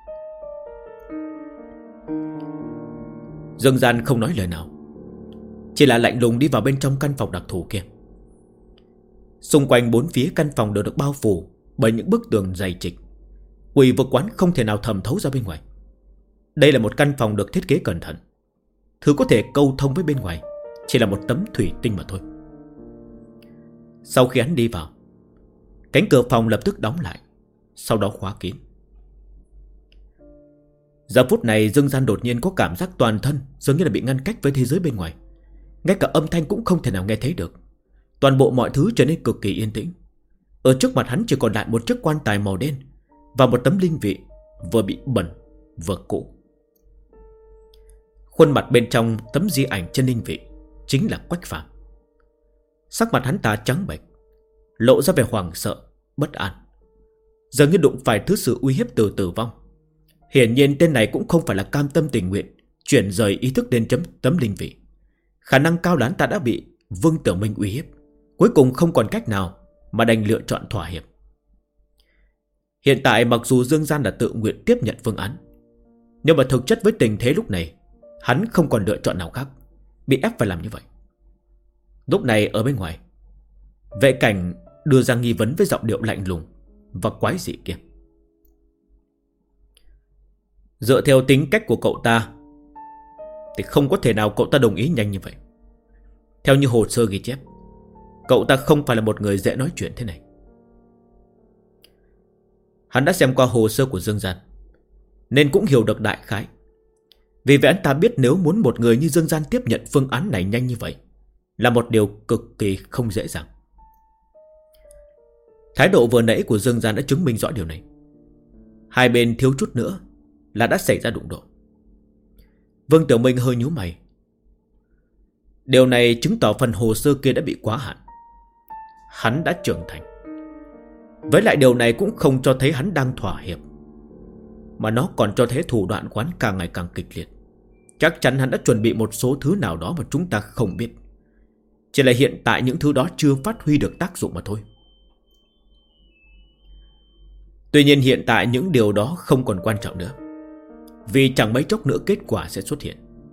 Dương Gian không nói lời nào, chỉ là lạnh lùng đi vào bên trong căn phòng đặc thù kia. Xung quanh bốn phía căn phòng đều được bao phủ bởi những bức tường dày trịch. Quỷ vực quán không thể nào thẩm thấu ra bên ngoài. Đây là một căn phòng được thiết kế cẩn thận. Thứ có thể câu thông với bên ngoài chỉ là một tấm thủy tinh mà thôi. Sau khi hắn đi vào, cánh cửa phòng lập tức đóng lại, sau đó khóa kín. Giờ phút này Dương Gian đột nhiên có cảm giác toàn thân dường như là bị ngăn cách với thế giới bên ngoài. Ngay cả âm thanh cũng không thể nào nghe thấy được. Toàn bộ mọi thứ trở nên cực kỳ yên tĩnh. Ở trước mặt hắn chỉ còn lại một chiếc quan tài màu đen và một tấm linh vị vừa bị bẩn vừa cũ. Khuôn mặt bên trong tấm di ảnh trên linh vị chính là Quách Phàm. Sắc mặt hắn ta trắng bệch, lộ ra vẻ hoảng sợ, bất an, dường như đụng phải thứ sự uy hiếp từ tử vong. Hiển nhiên tên này cũng không phải là cam tâm tình nguyện chuyển rời ý thức đến tấm linh vị. Khả năng cao hắn ta đã bị Vương Tiểu Minh uy hiếp, cuối cùng không còn cách nào mà đành lựa chọn thỏa hiệp. Hiện tại mặc dù Dương Gian đã tự nguyện tiếp nhận phương án, nhưng mà thực chất với tình thế lúc này, hắn không còn lựa chọn nào khác, bị ép phải làm như vậy. Lúc này ở bên ngoài, vệ cảnh đưa ra nghi vấn với giọng điệu lạnh lùng và quái dị kia. Dựa theo tính cách của cậu ta thì không có thể nào cậu ta đồng ý nhanh như vậy. Theo như hồ sơ ghi chép, cậu ta không phải là một người dễ nói chuyện thế này. Hắn đã xem qua hồ sơ của Dương Gian, nên cũng hiểu được đại khái. Vì vậy anh ta biết nếu muốn một người như Dương Gian tiếp nhận phương án này nhanh như vậy là một điều cực kỳ không dễ dàng. Thái độ vừa nãy của Dương Gian đã chứng minh rõ điều này. Hai bên thiếu chút nữa là đã xảy ra đụng độ. Vương Tiểu Minh hơi nhíu mày. Điều này chứng tỏ phần hồ sơ kia đã bị quá hạn. Hắn đã trưởng thành. Với lại điều này cũng không cho thấy hắn đang thỏa hiệp, mà nó còn cho thấy thủ đoạn của hắn càng ngày càng kịch liệt. Chắc chắn hắn đã chuẩn bị một số thứ nào đó mà chúng ta không biết. Chỉ là hiện tại những thứ đó chưa phát huy được tác dụng mà thôi. Tuy nhiên hiện tại những điều đó không còn quan trọng nữa, vì chẳng mấy chốc nữa kết quả sẽ xuất hiện.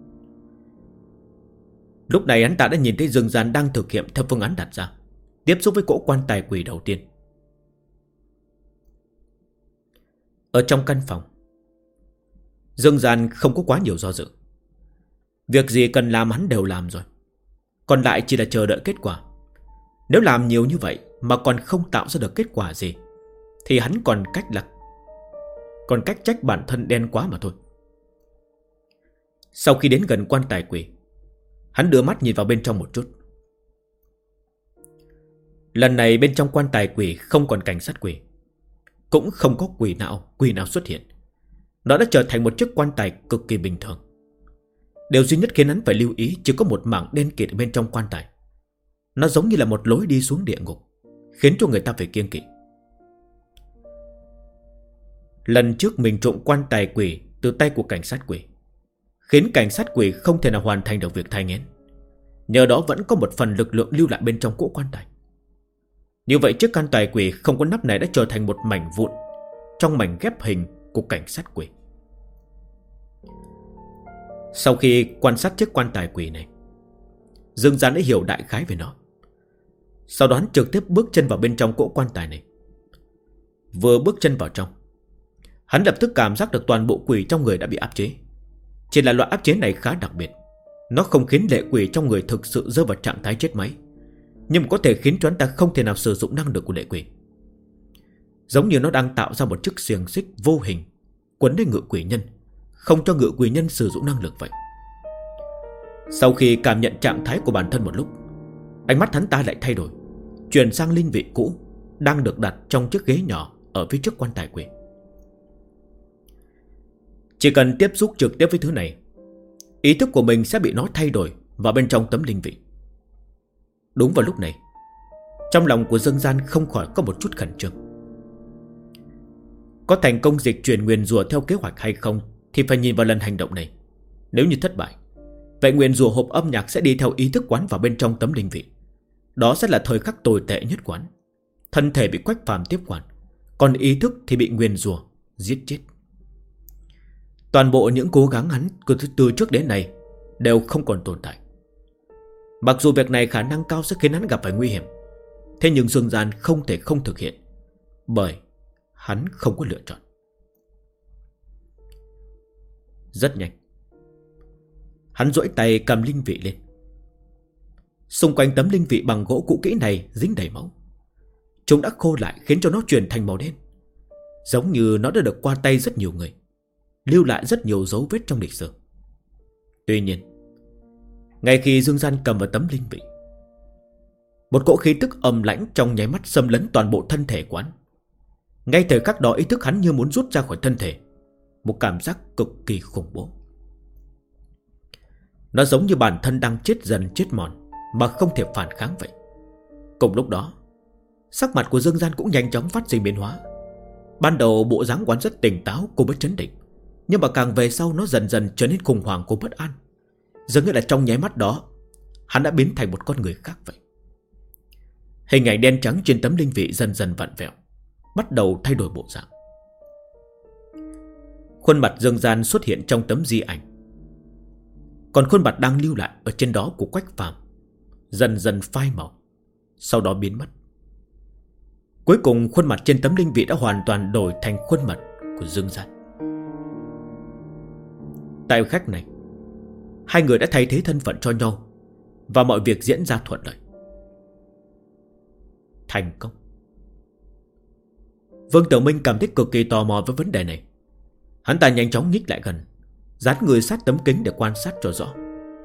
Lúc này hắn ta đã nhìn thấy Dương Gian đang thực hiện theo phương án đặt ra, tiếp xúc với cỗ quan tài quỷ đầu tiên. Ở trong căn phòng, Dương Gian không có quá nhiều do dự. Việc gì cần làm hắn đều làm rồi, còn lại chỉ là chờ đợi kết quả. Nếu làm nhiều như vậy mà còn không tạo ra được kết quả gì thì hắn còn cách trách bản thân đen quá mà thôi. Sau khi đến gần quan tài quỷ, hắn đưa mắt nhìn vào bên trong một chút. Lần này bên trong quan tài quỷ không còn cảnh sát quỷ, cũng không có quỷ nào xuất hiện. Nó đã trở thành một chiếc quan tài cực kỳ bình thường. Điều duy nhất khiến hắn phải lưu ý chỉ có một mảng đen kịt bên trong quan tài. Nó giống như là một lối đi xuống địa ngục, khiến cho người ta phải kiêng kỵ. Lần trước mình trộm quan tài quỷ từ tay của cảnh sát quỷ, khiến cảnh sát quỷ không thể nào hoàn thành được việc thai nghén. Nhờ đó vẫn có một phần lực lượng lưu lại bên trong cỗ quan tài. Như vậy chiếc quan tài quỷ không có nắp này đã trở thành một mảnh vụn trong mảnh ghép hình của cảnh sát quỷ. Sau khi quan sát chiếc quan tài quỷ này, Dương Gian đã hiểu đại khái về nó. Sau đó hắn trực tiếp bước chân vào bên trong cỗ quan tài này. Vừa bước chân vào trong, hắn lập tức cảm giác được toàn bộ quỷ trong người đã bị áp chế. Chỉ là loại áp chế này khá đặc biệt. Nó không khiến lệ quỷ trong người thực sự rơi vào trạng thái chết máy, nhưng mà có thể khiến cho hắn ta không thể nào sử dụng năng lực của lệ quỷ. Giống như nó đang tạo ra một chiếc xiềng xích vô hình quấn lên ngự quỷ nhân, không cho ngự quỷ nhân sử dụng năng lực vậy. Sau khi cảm nhận trạng thái của bản thân một lúc, ánh mắt hắn ta lại thay đổi, chuyển sang linh vị cũ đang được đặt trong chiếc ghế nhỏ ở phía trước quan tài quỷ. Chỉ cần tiếp xúc trực tiếp với thứ này, ý thức của mình sẽ bị nó thay đổi vào bên trong tấm linh vị. Đúng vào lúc này, trong lòng của Dương Gian không khỏi có một chút khẩn trương. Có thành công dịch chuyển nguyền rủa theo kế hoạch hay không thì phải nhìn vào lần hành động này. Nếu như thất bại, vậy nguyền rủa hộp âm nhạc sẽ đi theo ý thức quán vào bên trong tấm linh vị. Đó sẽ là thời khắc tồi tệ nhất quán. Thân thể bị Quách Phàm tiếp quản, còn ý thức thì bị nguyền rủa giết chết. Toàn bộ những cố gắng hắn từ trước đến nay đều không còn tồn tại. Mặc dù việc này khả năng cao sẽ khiến hắn gặp phải nguy hiểm, thế nhưng Dương Gian không thể không thực hiện, bởi hắn không có lựa chọn. Rất nhanh, hắn duỗi tay cầm linh vị lên. Xung quanh tấm linh vị bằng gỗ cũ kỹ này dính đầy máu. Chúng đã khô lại khiến cho nó chuyển thành màu đen, giống như nó đã được qua tay rất nhiều người, lưu lại rất nhiều dấu vết trong lịch sử. Tuy nhiên, ngay khi Dương Gian cầm vào tấm linh vị, một cỗ khí tức âm lãnh trong nháy mắt xâm lấn toàn bộ thân thể quán. Ngay thời khắc đó ý thức hắn như muốn rút ra khỏi thân thể, một cảm giác cực kỳ khủng bố. Nó giống như bản thân đang chết dần chết mòn mà không thể phản kháng vậy. Cùng lúc đó, sắc mặt của Dương Gian cũng nhanh chóng phát sinh biến hóa. Ban đầu bộ dáng quán rất tỉnh táo cùng với trấn định, nhưng mà càng về sau nó dần dần trở nên khủng hoảng cùng bất an. Dường như là trong nháy mắt đó, hắn đã biến thành một con người khác vậy. Hình ảnh đen trắng trên tấm linh vị dần dần vặn vẹo, bắt đầu thay đổi bộ dạng. Khuôn mặt Dương Gian xuất hiện trong tấm di ảnh, còn khuôn mặt đang lưu lại ở trên đó của Quách Phàm dần dần phai màu, sau đó biến mất. Cuối cùng khuôn mặt trên tấm linh vị đã hoàn toàn đổi thành khuôn mặt của Dương Gian. Tại khách này, hai người đã thay thế thân phận cho nhau, và mọi việc diễn ra thuận lợi. Thành công. Vương Tiểu Minh cảm thấy cực kỳ tò mò với vấn đề này. Hắn ta nhanh chóng nhích lại gần, dán người sát tấm kính để quan sát cho rõ.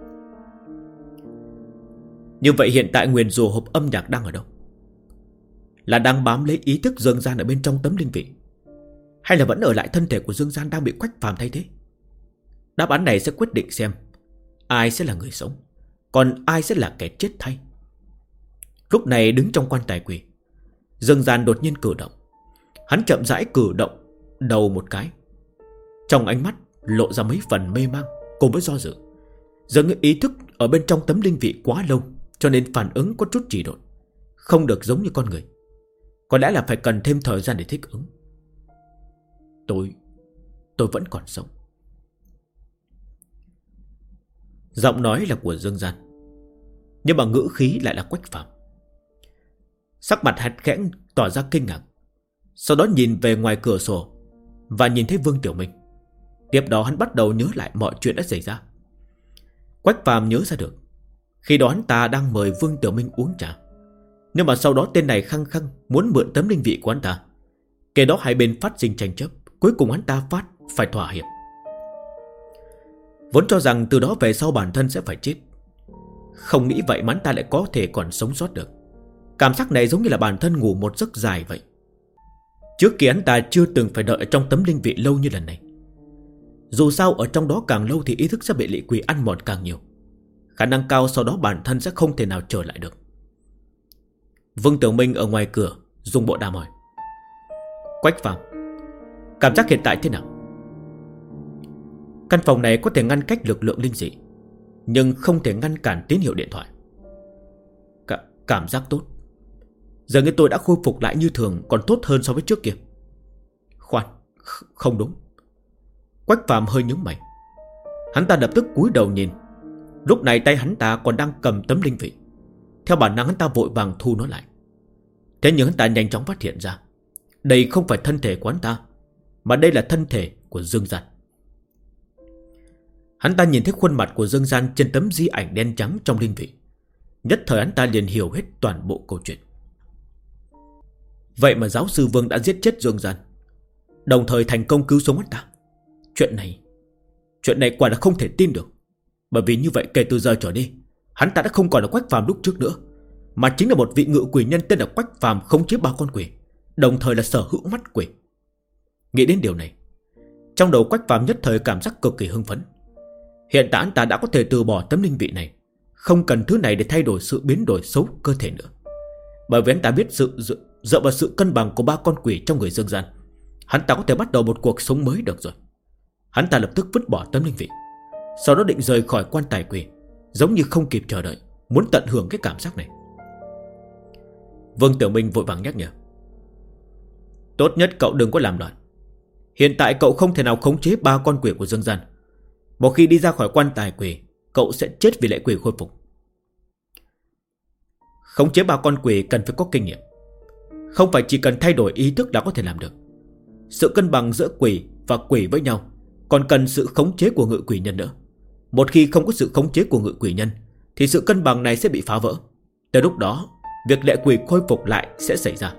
Như vậy hiện tại nguyền rủa hộp âm nhạc đang ở đâu? Là đang bám lấy ý thức Dương Gian ở bên trong tấm linh vị, hay là vẫn ở lại thân thể của Dương Gian đang bị Quách Phàm thay thế? Đáp án này sẽ quyết định xem ai sẽ là người sống, còn ai sẽ là kẻ chết thay. Lúc này đứng trong quan tài quỷ, Dương Gian đột nhiên cử động. Hắn chậm rãi cử động đầu một cái, trong ánh mắt lộ ra mấy phần mê mang cùng với do dự. Dường như ý thức ở bên trong tấm linh vị quá lâu, cho nên phản ứng có chút trì độn, không được giống như con người. Có lẽ là phải cần thêm thời gian để thích ứng. Tôi vẫn còn sống. Giọng nói là của Dương Gian, nhưng mà ngữ khí lại là Quách Phàm. Sắc mặt hắn khẽ tỏ ra kinh ngạc, sau đó nhìn về ngoài cửa sổ và nhìn thấy Vương Tiểu Minh. Tiếp đó hắn bắt đầu nhớ lại mọi chuyện đã xảy ra. Quách Phàm nhớ ra được, khi đó hắn ta đang mời Vương Tiểu Minh uống trà, nhưng mà sau đó tên này khăng khăng muốn mượn tấm linh vị của hắn ta. Kế đó hai bên phát sinh tranh chấp, cuối cùng hắn ta phải thỏa hiệp. Vốn cho rằng từ đó về sau bản thân sẽ phải chết, không nghĩ vậy mà hắn ta lại có thể còn sống sót được. Cảm giác này giống như là bản thân ngủ một giấc dài vậy. Trước kia hắn ta chưa từng phải đợi ở trong tấm linh vị lâu như lần này. Dù sao ở trong đó càng lâu thì ý thức sẽ bị lệ quỷ ăn mòn càng nhiều, khả năng cao sau đó bản thân sẽ không thể nào trở lại được. Vương Tiểu Minh ở ngoài cửa dùng bộ đàm hỏi: Quách Phàm, cảm giác hiện tại thế nào? Căn phòng này có thể ngăn cách lực lượng linh dị, nhưng không thể ngăn cản tín hiệu điện thoại. Cảm giác tốt. Giờ như tôi đã khôi phục lại như thường, còn tốt hơn so với trước kia. Khoan, không đúng. Quách Phàm hơi nhướng mày. Hắn ta lập tức cúi đầu nhìn. Lúc này tay hắn ta còn đang cầm tấm linh vị. Theo bản năng hắn ta vội vàng thu nó lại. Thế nhưng hắn ta nhanh chóng phát hiện ra, đây không phải thân thể của hắn ta, mà đây là thân thể của Dương Gian. Hắn ta nhìn thấy khuôn mặt của Dương Gian trên tấm di ảnh đen trắng trong linh vị. Nhất thời hắn ta liền hiểu hết toàn bộ câu chuyện. Vậy mà giáo sư Vương đã giết chết Dương Gian, đồng thời thành công cứu sống hắn ta. Chuyện này quả là không thể tin được. Bởi vì như vậy kể từ giờ trở đi, hắn ta đã không còn là Quách Phàm lúc trước nữa, mà chính là một vị ngự quỷ nhân tên là Quách Phàm khống chế 3 con quỷ, đồng thời là sở hữu mắt quỷ. Nghĩ đến điều này, trong đầu Quách Phàm nhất thời cảm giác cực kỳ hưng phấn. Hiện tại hắn ta đã có thể từ bỏ tấm linh vị này, không cần thứ này để thay đổi sự biến đổi xấu cơ thể nữa. Bởi vì hắn ta biết dựa vào sự cân bằng của 3 con quỷ trong người Dương Gian, hắn ta có thể bắt đầu một cuộc sống mới được rồi. Hắn ta lập tức vứt bỏ tấm linh vị, sau đó định rời khỏi quan tài quỷ, giống như không kịp chờ đợi, muốn tận hưởng cái cảm giác này. Vương Tiểu Minh vội vàng nhắc nhở: tốt nhất cậu đừng có làm loạn. Hiện tại cậu không thể nào khống chế 3 con quỷ của Dương Gian. Một khi đi ra khỏi quan tài quỷ, cậu sẽ chết vì lệ quỷ khôi phục. Khống chế 3 con quỷ cần phải có kinh nghiệm, không phải chỉ cần thay đổi ý thức là có thể làm được. Sự cân bằng giữa quỷ và quỷ với nhau còn cần sự khống chế của ngự quỷ nhân nữa. Một khi không có sự khống chế của ngự quỷ nhân thì sự cân bằng này sẽ bị phá vỡ. Tới lúc đó việc lệ quỷ khôi phục lại sẽ xảy ra.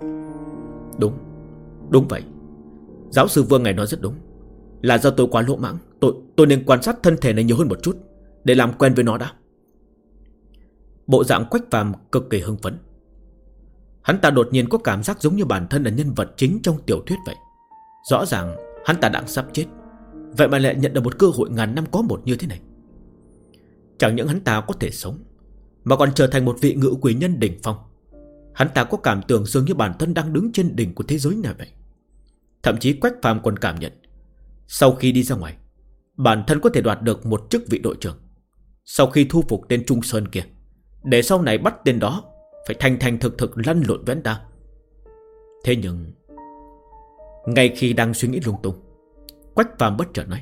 Đúng vậy. Giáo sư Vương ngài nói rất đúng. Là do tôi quá lỗ mãng. Tôi nên quan sát thân thể này nhiều hơn một chút, để làm quen với nó đã. Bộ dạng Quách Phàm cực kỳ hưng phấn. Hắn ta đột nhiên có cảm giác giống như bản thân là nhân vật chính trong tiểu thuyết vậy. Rõ ràng hắn ta đang sắp chết, vậy mà lại nhận được một cơ hội ngàn năm có một như thế này. Chẳng những hắn ta có thể sống, mà còn trở thành một vị ngự quỷ nhân đỉnh phong. Hắn ta có cảm tưởng dường như bản thân đang đứng trên đỉnh của thế giới này vậy. Thậm chí Quách Phàm còn cảm nhận, sau khi đi ra ngoài, bản thân có thể đoạt được một chức vị đội trưởng. Sau khi thu phục tên Trung Sơn kia, để sau này bắt tên đó phải thành thực lăn lộn với hắn ta. Thế nhưng ngay khi đang suy nghĩ lung tung, Quách Phàm bất chợt nói: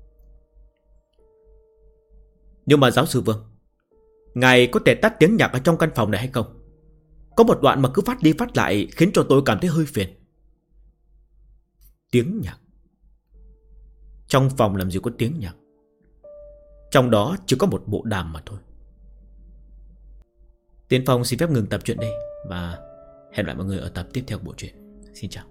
nhưng mà giáo sư Vương, ngài có thể tắt tiếng nhạc ở trong căn phòng này hay không? Có một đoạn mà cứ phát đi phát lại khiến cho tôi cảm thấy hơi phiền. Tiếng nhạc? Trong phòng làm gì có tiếng nhạc? Trong đó chỉ có một bộ đàm mà thôi. Tiến Phong xin phép ngừng tập truyện đây và hẹn gặp lại mọi người ở tập tiếp theo của bộ truyện. Xin chào.